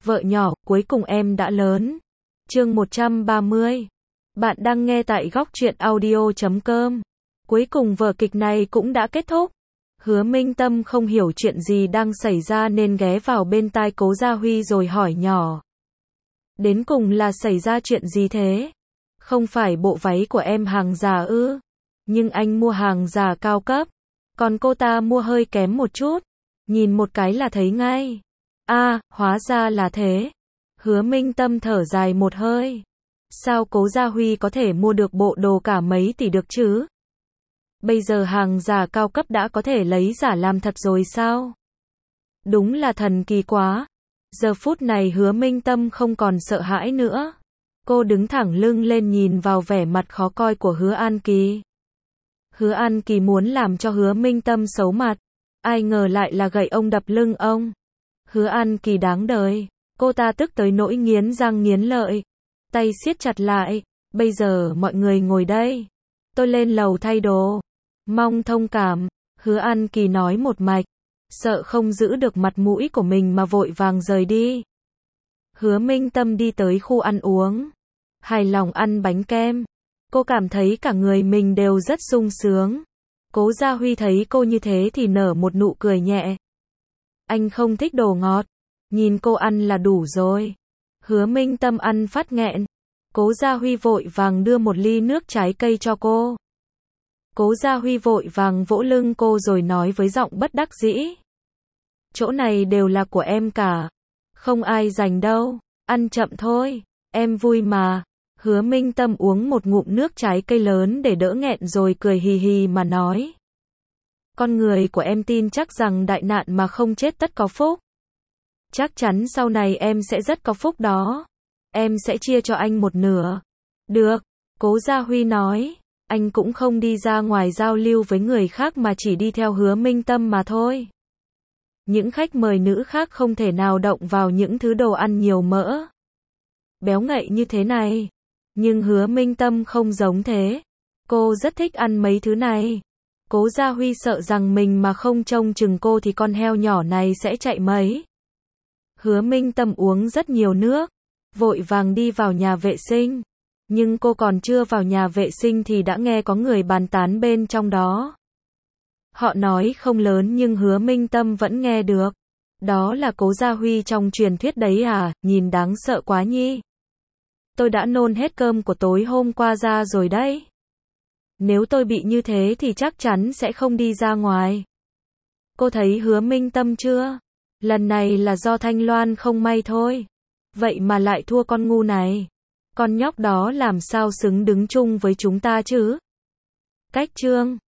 Vợ nhỏ, cuối cùng em đã lớn. Chương 130. Bạn đang nghe tại góc truyện audio.com. Cuối cùng vở kịch này cũng đã kết thúc. Hứa Minh Tâm không hiểu chuyện gì đang xảy ra nên ghé vào bên tai Cố Gia Huy rồi hỏi nhỏ. Đến cùng là xảy ra chuyện gì thế? Không phải bộ váy của em hàng giả ư? Nhưng anh mua hàng giả cao cấp, còn cô ta mua hơi kém một chút. Nhìn một cái là thấy ngay. À, hóa ra là thế. Hứa Minh Tâm thở dài một hơi. Sao Cố Gia Huy có thể mua được bộ đồ cả mấy tỷ được chứ? Bây giờ hàng giả cao cấp đã có thể lấy giả làm thật rồi sao? Đúng là thần kỳ quá. Giờ phút này Hứa Minh Tâm không còn sợ hãi nữa. Cô đứng thẳng lưng lên nhìn vào vẻ mặt khó coi của Hứa An Kỳ. Hứa An Kỳ muốn làm cho Hứa Minh Tâm xấu mặt. Ai ngờ lại là gậy ông đập lưng ông. Hứa An Kỳ đáng đời. Cô ta tức tới nỗi nghiến răng nghiến lợi. Tay siết chặt lại. Bây giờ mọi người ngồi đây. Tôi lên lầu thay đồ. Mong thông cảm. Hứa An Kỳ nói một mạch. Sợ không giữ được mặt mũi của mình mà vội vàng rời đi. Hứa Minh Tâm đi tới khu ăn uống. Hài lòng ăn bánh kem. Cô cảm thấy cả người mình đều rất sung sướng. Cố Gia Huy thấy cô như thế thì nở một nụ cười nhẹ. Anh không thích đồ ngọt. Nhìn cô ăn là đủ rồi. Hứa Minh Tâm ăn phát nghẹn. Cố Gia Huy vội vàng đưa một ly nước trái cây cho cô. Cố Gia Huy vội vàng vỗ lưng cô rồi nói với giọng bất đắc dĩ. Chỗ này đều là của em cả. Không ai giành đâu. Ăn chậm thôi. Em vui mà. Hứa Minh Tâm uống một ngụm nước trái cây lớn để đỡ nghẹn rồi cười hì hì mà nói. Con người của em tin chắc rằng đại nạn mà không chết tất có phúc. Chắc chắn sau này em sẽ rất có phúc đó. Em sẽ chia cho anh một nửa. Được. Cố Gia Huy nói. Anh cũng không đi ra ngoài giao lưu với người khác mà chỉ đi theo Hứa Minh Tâm mà thôi. Những khách mời nữ khác không thể nào động vào những thứ đồ ăn nhiều mỡ, béo ngậy như thế này. Nhưng Hứa Minh Tâm không giống thế. Cô rất thích ăn mấy thứ này. Cố Gia Huy sợ rằng mình mà không trông chừng cô thì con heo nhỏ này sẽ chạy mấy. Hứa Minh Tâm uống rất nhiều nước, vội vàng đi vào nhà vệ sinh. Nhưng cô còn chưa vào nhà vệ sinh thì đã nghe có người bàn tán bên trong đó. Họ nói không lớn nhưng Hứa Minh Tâm vẫn nghe được. Đó là Cố Gia Huy trong truyền thuyết đấy à, nhìn đáng sợ quá nhi. Tôi đã nôn hết cơm của tối hôm qua ra rồi đấy. Nếu tôi bị như thế thì chắc chắn sẽ không đi ra ngoài. Cô thấy Hứa Minh Tâm chưa? Lần này là do Thanh Loan không may thôi. Vậy mà lại thua con ngu này. Con nhóc đó làm sao xứng đứng chung với chúng ta chứ? Cách chương